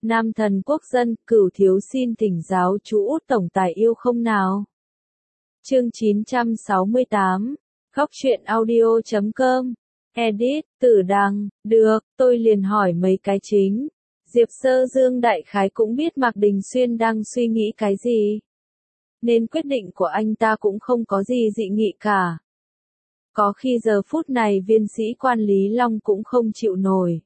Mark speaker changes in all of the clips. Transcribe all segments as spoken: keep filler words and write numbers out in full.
Speaker 1: Nam thần quốc dân, Cửu thiếu xin thỉnh giáo chú Út tổng tài yêu không nào. Chương chín trăm sáu mươi tám, Góc truyện audio chấm com, edit, Tử Đằng, được, tôi liền hỏi mấy cái chính. Diệp Sơ Dương đại khái cũng biết Mạc Đình Xuyên đang suy nghĩ cái gì. Nên quyết định của anh ta cũng không có gì dị nghị cả. Có khi giờ phút này viên sĩ quan Lý Long cũng không chịu nổi.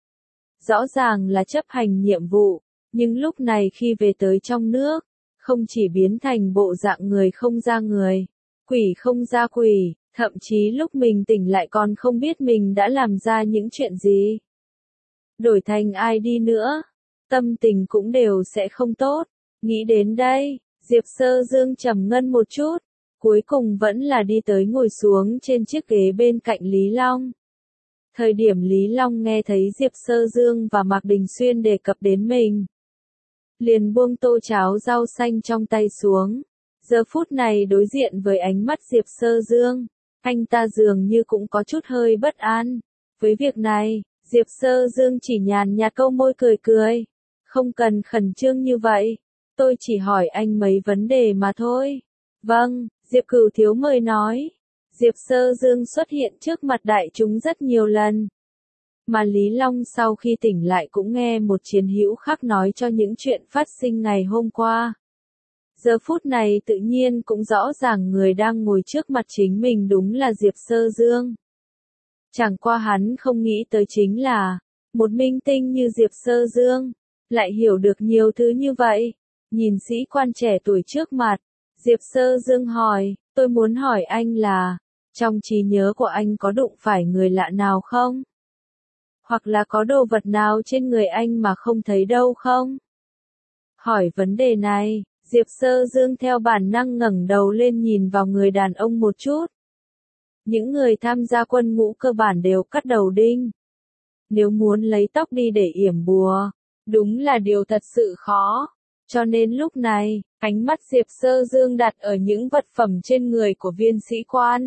Speaker 1: Rõ ràng là chấp hành nhiệm vụ, nhưng lúc này khi về tới trong nước, không chỉ biến thành bộ dạng người không ra người, quỷ không ra quỷ, thậm chí lúc mình tỉnh lại còn không biết mình đã làm ra những chuyện gì. Đổi thành ai đi nữa, tâm tình cũng đều sẽ không tốt. Nghĩ đến đây, Diệp Sơ Dương trầm ngâm một chút, cuối cùng vẫn là đi tới ngồi xuống trên chiếc ghế bên cạnh Lý Long. Thời điểm Lý Long nghe thấy Diệp Sơ Dương và Mạc Đình Xuyên đề cập đến mình, liền buông tô cháo rau xanh trong tay xuống. Giờ phút này đối diện với ánh mắt Diệp Sơ Dương, anh ta dường như cũng có chút hơi bất an. Với việc này, Diệp Sơ Dương chỉ nhàn nhạt câu môi cười cười. Không cần khẩn trương như vậy, tôi chỉ hỏi anh mấy vấn đề mà thôi. Vâng, Diệp Cửu thiếu mời nói. Diệp Sơ Dương xuất hiện trước mặt đại chúng rất nhiều lần. Mà Lý Long sau khi tỉnh lại cũng nghe một chiến hữu khác nói cho những chuyện phát sinh ngày hôm qua. Giờ phút này tự nhiên cũng rõ ràng người đang ngồi trước mặt chính mình đúng là Diệp Sơ Dương. Chẳng qua hắn không nghĩ tới chính là, một minh tinh như Diệp Sơ Dương, lại hiểu được nhiều thứ như vậy. Nhìn sĩ quan trẻ tuổi trước mặt, Diệp Sơ Dương hỏi, tôi muốn hỏi anh là, trong trí nhớ của anh có đụng phải người lạ nào không? Hoặc là có đồ vật nào trên người anh mà không thấy đâu không? Hỏi vấn đề này, Diệp Sơ Dương theo bản năng ngẩng đầu lên nhìn vào người đàn ông một chút. Những người tham gia quân ngũ cơ bản đều cắt đầu đinh. Nếu muốn lấy tóc đi để yểm bùa, đúng là điều thật sự khó. Cho nên lúc này, ánh mắt Diệp Sơ Dương đặt ở những vật phẩm trên người của viên sĩ quan.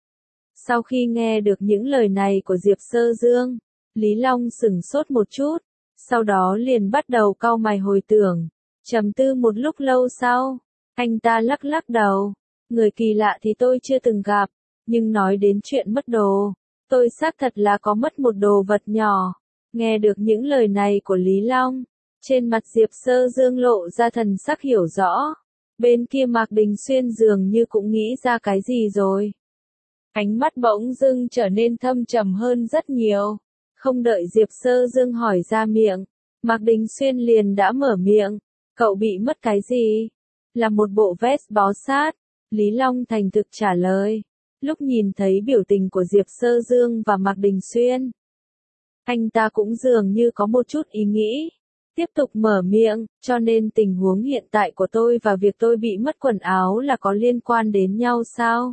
Speaker 1: Sau khi nghe được những lời này của Diệp Sơ Dương, Lý Long sửng sốt một chút, sau đó liền bắt đầu cau mày hồi tưởng. Trầm tư một lúc lâu sau, anh ta lắc lắc đầu. Người kỳ lạ thì tôi chưa từng gặp, nhưng nói đến chuyện mất đồ, tôi xác thật là có mất một đồ vật nhỏ. Nghe được những lời này của Lý Long, trên mặt Diệp Sơ Dương lộ ra thần sắc hiểu rõ. Bên kia Mạc Đình Xuyên dường như cũng nghĩ ra cái gì rồi. Ánh mắt bỗng dưng trở nên thâm trầm hơn rất nhiều. Không đợi Diệp Sơ Dương hỏi ra miệng, Mạc Đình Xuyên liền đã mở miệng. Cậu bị mất cái gì? Là một bộ vest bó sát. Lý Long thành thực trả lời. Lúc nhìn thấy biểu tình của Diệp Sơ Dương và Mạc Đình Xuyên, anh ta cũng dường như có một chút ý nghĩ. Tiếp tục mở miệng, cho nên tình huống hiện tại của tôi và việc tôi bị mất quần áo là có liên quan đến nhau sao?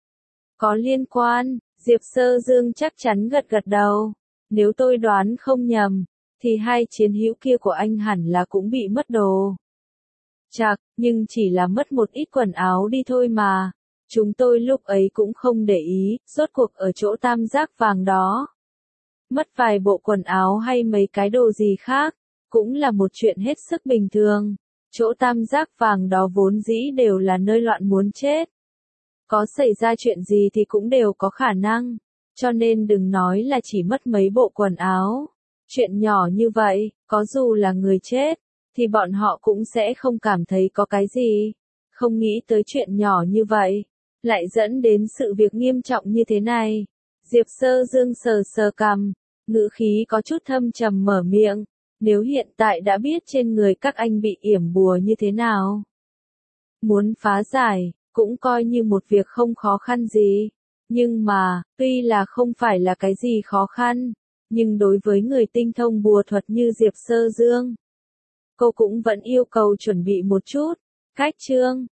Speaker 1: Có liên quan, Diệp Sơ Dương chắc chắn gật gật đầu. Nếu tôi đoán không nhầm, thì hai chiến hữu kia của anh hẳn là cũng bị mất đồ. Chạc, nhưng chỉ là mất một ít quần áo đi thôi mà. Chúng tôi lúc ấy cũng không để ý, rốt cuộc ở chỗ tam giác vàng đó. Mất vài bộ quần áo hay mấy cái đồ gì khác, cũng là một chuyện hết sức bình thường. Chỗ tam giác vàng đó vốn dĩ đều là nơi loạn muốn chết. Có xảy ra chuyện gì thì cũng đều có khả năng. Cho nên đừng nói là chỉ mất mấy bộ quần áo. Chuyện nhỏ như vậy, có dù là người chết, thì bọn họ cũng sẽ không cảm thấy có cái gì. Không nghĩ tới chuyện nhỏ như vậy, lại dẫn đến sự việc nghiêm trọng như thế này. Diệp Sơ Dương sờ sờ cằm, ngữ khí có chút thâm trầm mở miệng. Nếu hiện tại đã biết trên người các anh bị yểm bùa như thế nào, muốn phá giải, cũng coi như một việc không khó khăn gì. Nhưng mà, tuy là không phải là cái gì khó khăn, nhưng đối với người tinh thông bùa thuật như Diệp Sơ Dương, cô cũng vẫn yêu cầu chuẩn bị một chút. Cách chương